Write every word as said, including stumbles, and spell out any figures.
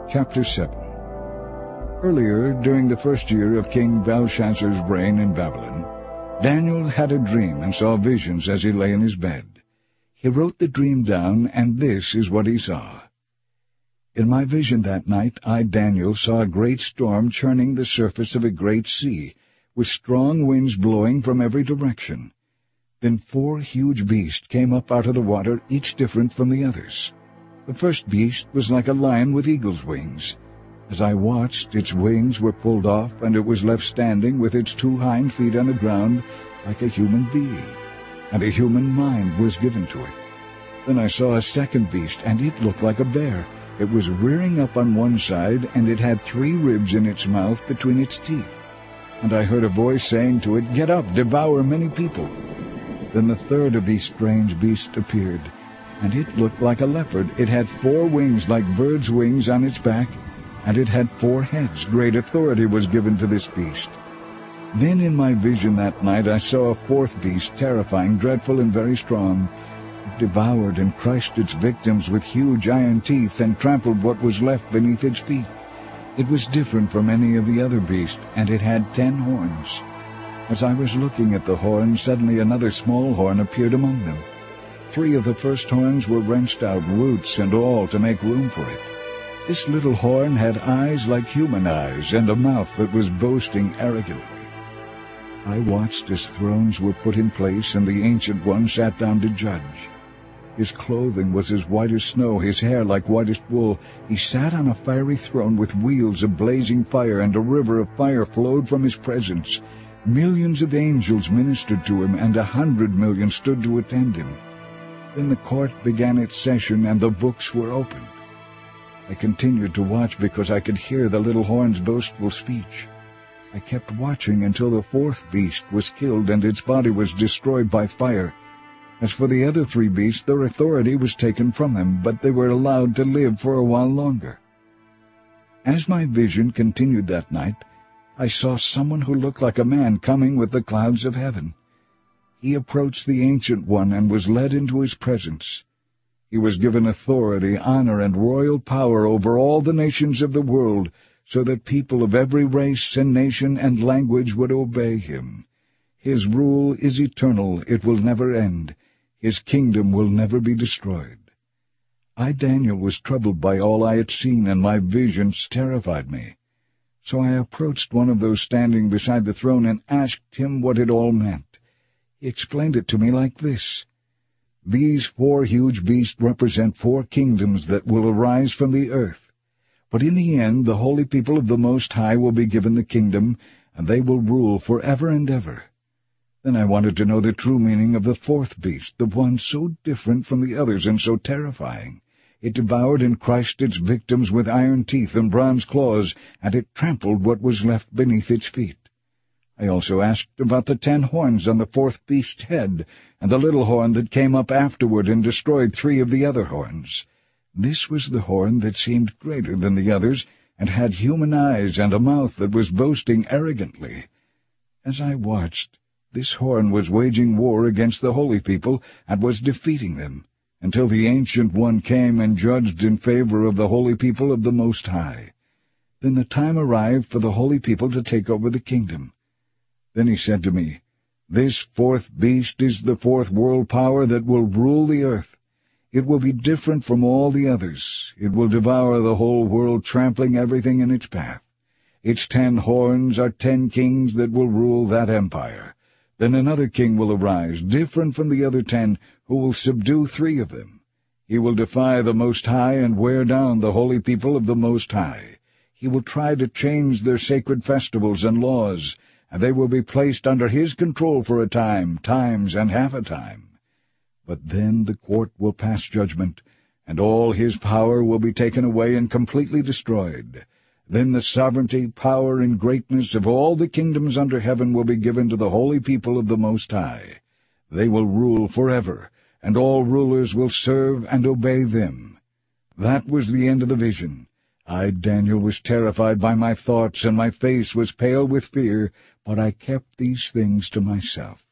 Chapter seven. Earlier, during the first year of King Belshazzar's reign in Babylon, Daniel had a dream and saw visions as he lay in his bed. He wrote the dream down, and this is what he saw. In my vision that night, I, Daniel, saw a great storm churning the surface of a great sea, with strong winds blowing from every direction. Then four huge beasts came up out of the water, each different from the others. The first beast was like a lion with eagle's wings. As I watched, its wings were pulled off, and it was left standing with its two hind feet on the ground like a human being, and a human mind was given to it. Then I saw a second beast, and it looked like a bear. It was rearing up on one side, and it had three ribs in its mouth between its teeth. And I heard a voice saying to it, "Get up, devour many people." Then the third of these strange beasts appeared, and it looked like a leopard. It had four wings like birds' wings on its back, and it had four heads. Great authority was given to this beast. Then in my vision that night I saw a fourth beast, terrifying, dreadful, and very strong. It devoured and crushed its victims with huge iron teeth and trampled what was left beneath its feet. It was different from any of the other beasts, and it had ten horns. As I was looking at the horns, suddenly another small horn appeared among them. Three of the first horns were wrenched out, roots and all, to make room for it. This little horn had eyes like human eyes, and a mouth that was boasting arrogantly. I watched as thrones were put in place, and the Ancient One sat down to judge. His clothing was as white as snow, his hair like whitest wool. He sat on a fiery throne with wheels of blazing fire, and a river of fire flowed from his presence. Millions of angels ministered to him, and a hundred million stood to attend him. Then the court began its session, and the books were opened. I continued to watch because I could hear the little horn's boastful speech. I kept watching until the fourth beast was killed and its body was destroyed by fire. As for the other three beasts, their authority was taken from them, but they were allowed to live for a while longer. As my vision continued that night, I saw someone who looked like a man coming with the clouds of heaven. He approached the Ancient One and was led into his presence. He was given authority, honor, and royal power over all the nations of the world, so that people of every race and nation and language would obey him. His rule is eternal, it will never end. His kingdom will never be destroyed. I, Daniel, was troubled by all I had seen, and my visions terrified me. So I approached one of those standing beside the throne and asked him what it all meant. He explained it to me like this. These four huge beasts represent four kingdoms that will arise from the earth. But in the end, the holy people of the Most High will be given the kingdom, and they will rule forever and ever. Then I wanted to know the true meaning of the fourth beast, the one so different from the others and so terrifying. It devoured and crushed its victims with iron teeth and bronze claws, and it trampled what was left beneath its feet. I also asked about the ten horns on the fourth beast's head, and the little horn that came up afterward and destroyed three of the other horns. This was the horn that seemed greater than the others, and had human eyes and a mouth that was boasting arrogantly. As I watched, this horn was waging war against the holy people, and was defeating them, until the Ancient One came and judged in favor of the holy people of the Most High. Then the time arrived for the holy people to take over the kingdom. Then he said to me, "This fourth beast is the fourth world power that will rule the earth. It will be different from all the others. It will devour the whole world, trampling everything in its path. Its ten horns are ten kings that will rule that empire. Then another king will arise, different from the other ten, who will subdue three of them. He will defy the Most High and wear down the holy people of the Most High. He will try to change their sacred festivals and laws, and they will be placed under his control for a time, times, and half a time. But then the court will pass judgment, and all his power will be taken away and completely destroyed. Then the sovereignty, power, and greatness of all the kingdoms under heaven will be given to the holy people of the Most High. They will rule forever, and all rulers will serve and obey them." That was the end of the vision. I, Daniel, was terrified by my thoughts, and my face was pale with fear, but I kept these things to myself.